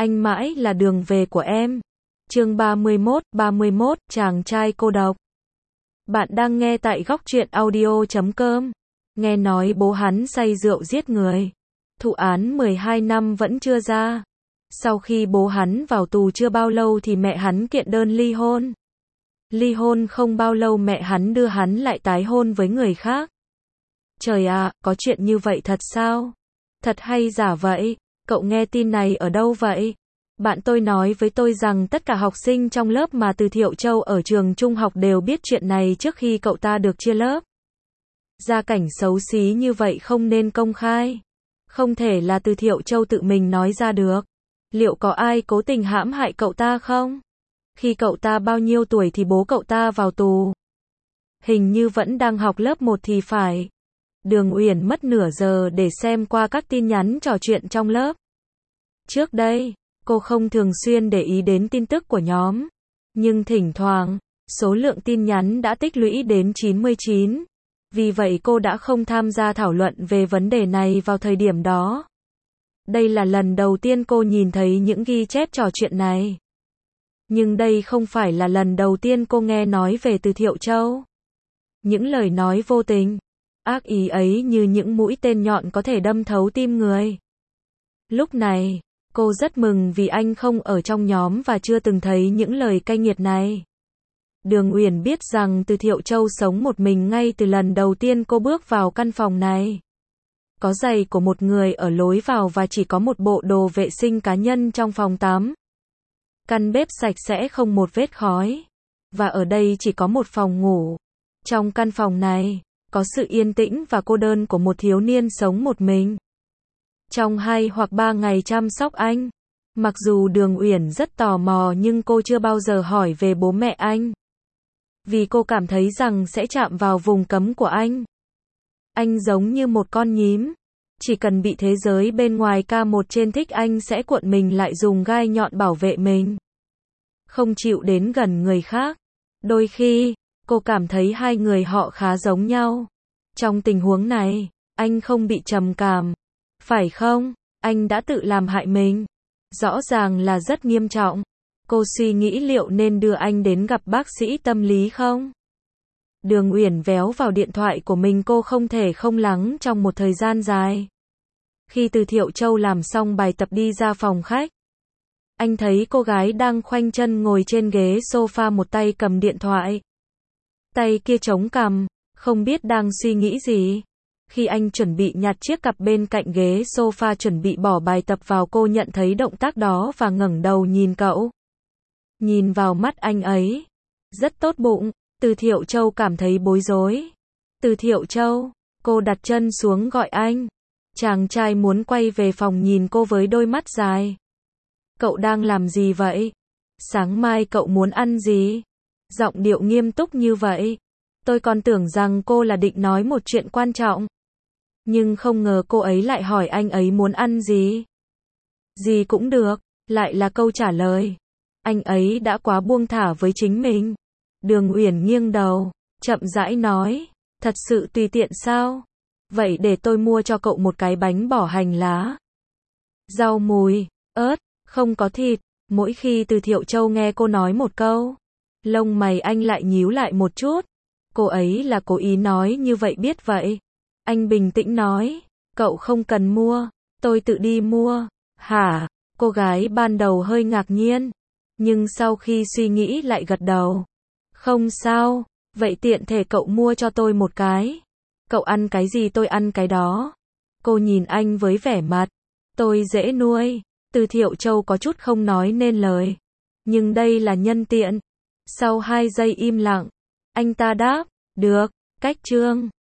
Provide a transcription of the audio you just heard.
Anh mãi là đường về của em. Chương 31, chàng trai cô độc. Bạn đang nghe tại góc truyện audio.com. Nghe nói bố hắn say rượu giết người. Thụ án 12 năm vẫn chưa ra. Sau khi bố hắn vào tù chưa bao lâu thì mẹ hắn kiện đơn ly hôn. Ly hôn không bao lâu mẹ hắn đưa hắn lại tái hôn với người khác. Trời ạ, có chuyện như vậy thật sao? Thật hay giả vậy? Cậu nghe tin này ở đâu vậy? Bạn tôi nói với tôi rằng tất cả học sinh trong lớp mà Từ Thiệu Châu ở trường trung học đều biết chuyện này trước khi cậu ta được chia lớp. Gia cảnh xấu xí như vậy không nên công khai. Không thể là Từ Thiệu Châu tự mình nói ra được. Liệu có ai cố tình hãm hại cậu ta không? Khi cậu ta bao nhiêu tuổi thì bố cậu ta vào tù? Hình như vẫn đang học lớp 1 thì phải. Đường Uyển mất nửa giờ để xem qua các tin nhắn trò chuyện trong lớp. Trước đây, cô không thường xuyên để ý đến tin tức của nhóm. Nhưng thỉnh thoảng, số lượng tin nhắn đã tích lũy đến 99. Vì vậy cô đã không tham gia thảo luận về vấn đề này vào thời điểm đó. Đây là lần đầu tiên cô nhìn thấy những ghi chép trò chuyện này. Nhưng đây không phải là lần đầu tiên cô nghe nói về Từ Thiệu Châu. Những lời nói vô tình, ác ý ấy như những mũi tên nhọn có thể đâm thấu tim người. Lúc này, cô rất mừng vì anh không ở trong nhóm và chưa từng thấy những lời cay nghiệt này. Đường Uyển biết rằng Từ Thiệu Châu sống một mình ngay từ lần đầu tiên cô bước vào căn phòng này. Có giày của một người ở lối vào và chỉ có một bộ đồ vệ sinh cá nhân trong phòng tắm. Căn bếp sạch sẽ không một vết khói. Và ở đây chỉ có một phòng ngủ. Trong căn phòng này, có sự yên tĩnh và cô đơn của một thiếu niên sống một mình. Trong 2 hoặc 3 ngày chăm sóc anh. Mặc dù Đường Uyển rất tò mò nhưng cô chưa bao giờ hỏi về bố mẹ anh. Vì cô cảm thấy rằng sẽ chạm vào vùng cấm của anh. Anh giống như một con nhím. Chỉ cần bị thế giới bên ngoài K1 trên thích anh sẽ cuộn mình lại dùng gai nhọn bảo vệ mình. Không chịu đến gần người khác. Đôi khi, cô cảm thấy hai người họ khá giống nhau. Trong tình huống này, anh không bị trầm cảm. Phải không? Anh đã tự làm hại mình. Rõ ràng là rất nghiêm trọng. Cô suy nghĩ liệu nên đưa anh đến gặp bác sĩ tâm lý không? Đường Uyển véo vào điện thoại của mình, cô không thể không lắng trong một thời gian dài. Khi Từ Thiệu Châu làm xong bài tập đi ra phòng khách, anh thấy cô gái đang khoanh chân ngồi trên ghế sofa, một tay cầm điện thoại. Tay kia chống cằm, không biết đang suy nghĩ gì. Khi anh chuẩn bị nhặt chiếc cặp bên cạnh ghế sofa chuẩn bị bỏ bài tập vào, cô nhận thấy động tác đó và ngẩng đầu nhìn cậu. Nhìn vào mắt anh ấy, rất tốt bụng. Từ Thiệu Châu cảm thấy bối rối. Từ Thiệu Châu, cô đặt chân xuống gọi anh. Chàng trai muốn quay về phòng nhìn cô với đôi mắt dài. Cậu đang làm gì vậy? Sáng mai cậu muốn ăn gì? Giọng điệu nghiêm túc như vậy. Tôi còn tưởng rằng cô là định nói một chuyện quan trọng. Nhưng không ngờ cô ấy lại hỏi anh ấy muốn ăn gì. Gì cũng được, lại là câu trả lời. Anh ấy đã quá buông thả với chính mình. Đường Uyển nghiêng đầu, chậm rãi nói, thật sự tùy tiện sao? Vậy để tôi mua cho cậu một cái bánh bò hành lá. Rau mùi, ớt, không có thịt. Mỗi khi Từ Thiệu Châu nghe cô nói một câu, lông mày anh lại nhíu lại một chút. Cô ấy là cố ý nói như vậy biết vậy. Anh bình tĩnh nói, cậu không cần mua, tôi tự đi mua. Hả? Cô gái ban đầu hơi ngạc nhiên, nhưng sau khi suy nghĩ lại gật đầu. Không sao, vậy tiện thể cậu mua cho tôi một cái. Cậu ăn cái gì tôi ăn cái đó. Cô nhìn anh với vẻ mặt, tôi dễ nuôi. Từ Thiệu Châu có chút không nói nên lời. Nhưng đây là nhân tiện. Sau 2 giây im lặng, anh ta đáp, được, cách chương.